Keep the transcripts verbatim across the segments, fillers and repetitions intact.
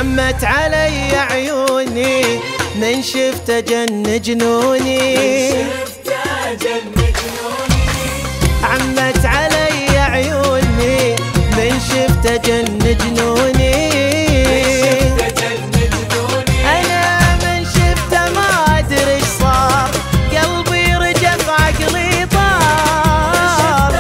عمت علي عيوني من شفته جن جنوني، عمت علي عيوني من شفته جن جنوني. أنا من شفته ما أدري إيش صار، قلبي رجف عقلي طار.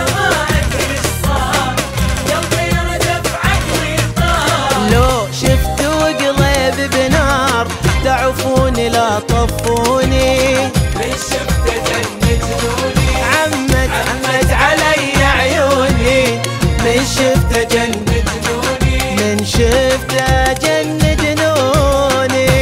لو شفت وقلب بنار تعفوني لا طفوني، من شفته جن جنوني. عمت عمت علي عيوني من شفته جن جنوني، من شفته جن جنوني.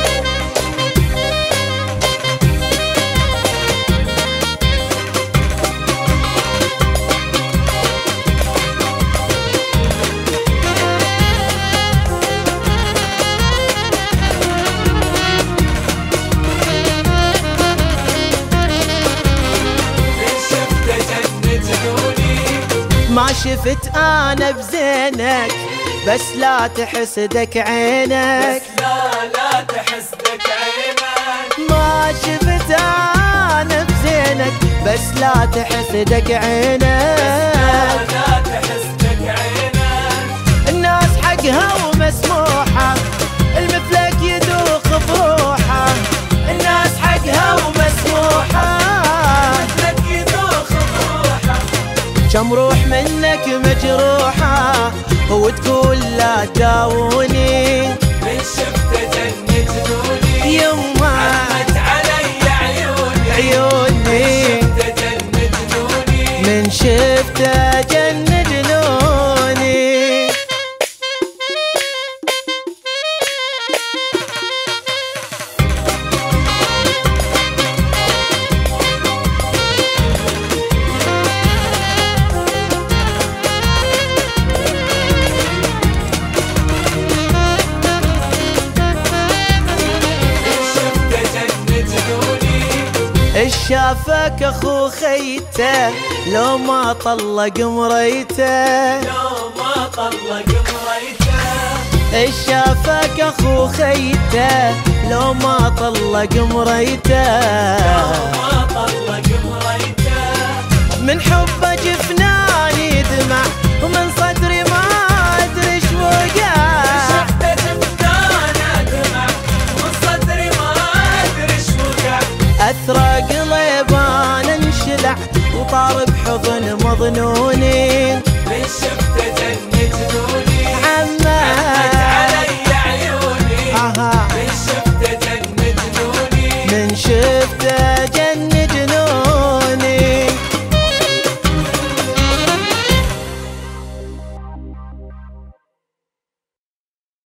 ما شفت انا بزينك بس لا تحسدك عينك، لا لا تحسدك عينك. ما شفت انا بزينك بس لا تحسدك عينك، لا تحسدك عينك. الناس حقها ومسموحة المفلك يدوخ بروحه، الناس حقها ومسموحة مثلك يدوخ بروحه. كم روح منك مجروحة وتقول لا تداوني، من شفته جن جنوني. يما عمت علي عيوني عيوني من شفته جن جنوني. من شفته جن جنوني. شافك اخو خيته لو ما طلق مريته، لو ما طلق مريته. شافك اخو خيته لو ما طلق مريته، لو ما طلق مريته. من حبه جفناني دمع ومن صدري ما ادري ايش وقع. شفته جفناني دمع ومن صدري ما ادري ايش وقع. اثرى قلب انا انشلع وطار بحضن مظنوني، من شفته